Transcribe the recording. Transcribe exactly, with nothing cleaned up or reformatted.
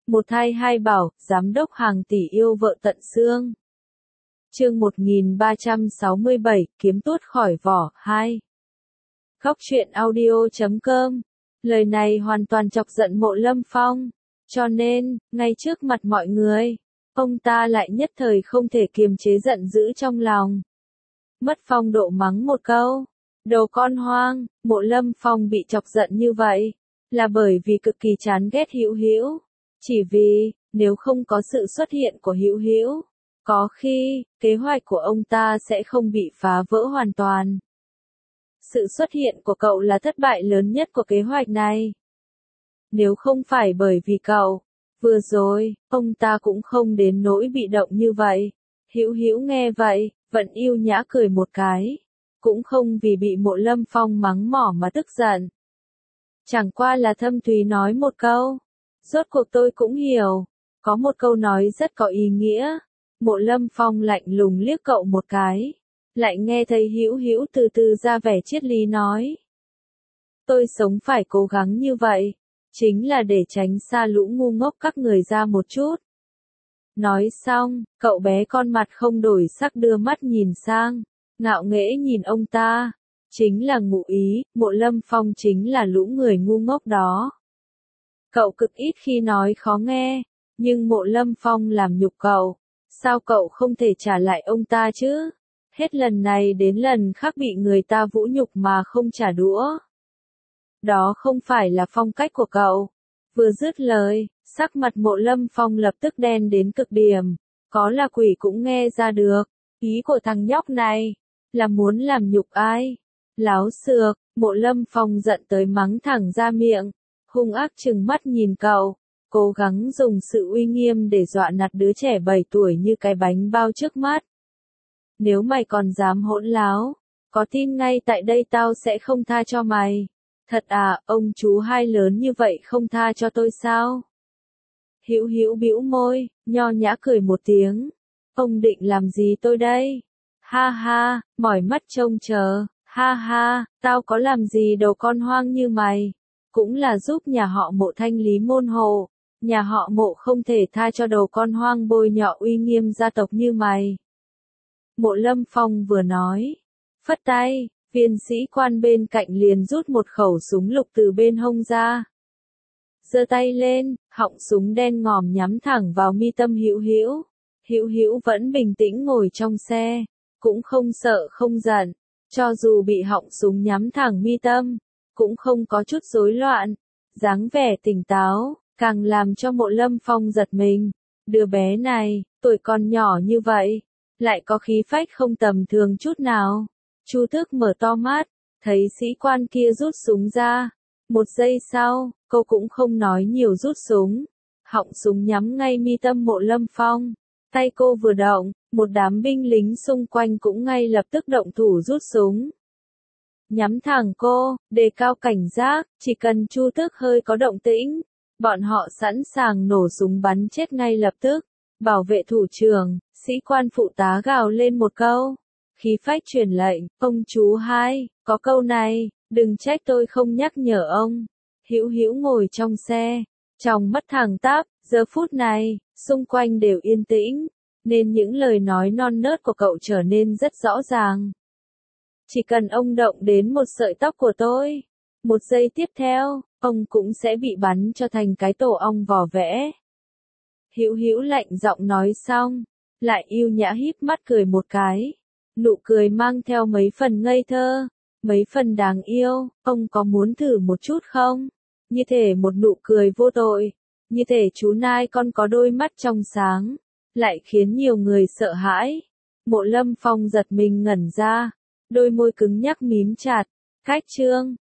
Một thai hai bảo, giám đốc hàng tỷ yêu vợ tận xương. Chương một nghìn ba trăm sáu mươi bảy, kiếm tuốt khỏi vỏ, hai. Góc truyện audio chấm com. Lời này hoàn toàn chọc giận Mộ Lâm Phong, cho nên, ngay trước mặt mọi người, ông ta lại nhất thời không thể kiềm chế giận dữ trong lòng. Mất phong độ mắng một câu, đồ con hoang. Mộ Lâm Phong bị chọc giận như vậy, là bởi vì cực kỳ chán ghét Hữu Hữu. Chỉ vì, nếu không có sự xuất hiện của Hữu Hữu, có khi, kế hoạch của ông ta sẽ không bị phá vỡ hoàn toàn. Sự xuất hiện của cậu là thất bại lớn nhất của kế hoạch này. Nếu không phải bởi vì cậu, vừa rồi, ông ta cũng không đến nỗi bị động như vậy. Hữu Hữu nghe vậy, vẫn yêu nhã cười một cái, cũng không vì bị Mộ Lâm Phong mắng mỏ mà tức giận. Chẳng qua là thâm thúy nói một câu, rốt cuộc tôi cũng hiểu, có một câu nói rất có ý nghĩa. Mộ Lâm Phong lạnh lùng liếc cậu một cái, lại nghe thấy Hữu Hữu từ từ ra vẻ triết lý nói. Tôi sống phải cố gắng như vậy, chính là để tránh xa lũ ngu ngốc các người ra một chút. Nói xong, cậu bé con mặt không đổi sắc đưa mắt nhìn sang, ngạo nghễ nhìn ông ta. Chính là ngụ ý, Mộ Lâm Phong chính là lũ người ngu ngốc đó. Cậu cực ít khi nói khó nghe, nhưng Mộ Lâm Phong làm nhục cậu, sao cậu không thể trả lại ông ta chứ? Hết lần này đến lần khác bị người ta vũ nhục mà không trả đũa. Đó không phải là phong cách của cậu. Vừa dứt lời, sắc mặt Mộ Lâm Phong lập tức đen đến cực điểm, có là quỷ cũng nghe ra được, ý của thằng nhóc này, là muốn làm nhục ai? Láo xược. Mộ Lâm Phong giận tới mắng thẳng ra miệng, hung ác trừng mắt nhìn cậu, cố gắng dùng sự uy nghiêm để dọa nạt đứa trẻ bảy tuổi như cái bánh bao trước mắt. Nếu mày còn dám hỗn láo, có tin ngay tại đây tao sẽ không tha cho mày. Thật à, ông chú hai lớn như vậy không tha cho tôi sao? Hữu Hữu bĩu môi, nho nhã cười một tiếng. Ông định làm gì tôi đây? Ha ha, mỏi mắt trông chờ. Ha ha, tao có làm gì đầu con hoang như mày, cũng là giúp nhà họ Mộ thanh lý môn hộ, nhà họ Mộ không thể tha cho đầu con hoang bôi nhọ uy nghiêm gia tộc như mày. Mộ Lâm Phong vừa nói, phất tay, viên sĩ quan bên cạnh liền rút một khẩu súng lục từ bên hông ra. Giơ tay lên, họng súng đen ngòm nhắm thẳng vào mi tâm Hữu Hữu. Hữu Hữu vẫn bình tĩnh ngồi trong xe, cũng không sợ không giận. Cho dù bị họng súng nhắm thẳng mi tâm, cũng không có chút rối loạn, dáng vẻ tỉnh táo, càng làm cho Mộ Lâm Phong giật mình. Đứa bé này, tuổi còn nhỏ như vậy, lại có khí phách không tầm thường chút nào. Chu Tước mở to mắt, thấy sĩ quan kia rút súng ra. Một giây sau, cô cũng không nói nhiều rút súng. Họng súng nhắm ngay mi tâm Mộ Lâm Phong. Tay cô vừa động, một đám binh lính xung quanh cũng ngay lập tức động thủ rút súng. Nhắm thẳng cô, đề cao cảnh giác, chỉ cần Chu Tước hơi có động tĩnh, bọn họ sẵn sàng nổ súng bắn chết ngay lập tức. Bảo vệ thủ trưởng, sĩ quan phụ tá gào lên một câu. Khí phách truyền lệnh, ông chú hai, có câu này, đừng trách tôi không nhắc nhở ông. Hữu Hữu ngồi trong xe, trong mắt thẳng tắp, giờ phút này, xung quanh đều yên tĩnh, nên những lời nói non nớt của cậu trở nên rất rõ ràng. Chỉ cần ông động đến một sợi tóc của tôi, một giây tiếp theo, ông cũng sẽ bị bắn cho thành cái tổ ong vỏ vẽ. Hữu Hữu lạnh giọng nói xong, lại yêu nhã híp mắt cười một cái, nụ cười mang theo mấy phần ngây thơ, mấy phần đáng yêu. Ông có muốn thử một chút không? Như thể một nụ cười vô tội, như thể chú nai con có đôi mắt trong sáng, lại khiến nhiều người sợ hãi. Mộ Lâm Phong giật mình ngẩn ra, đôi môi cứng nhắc mím chặt. Cách chương,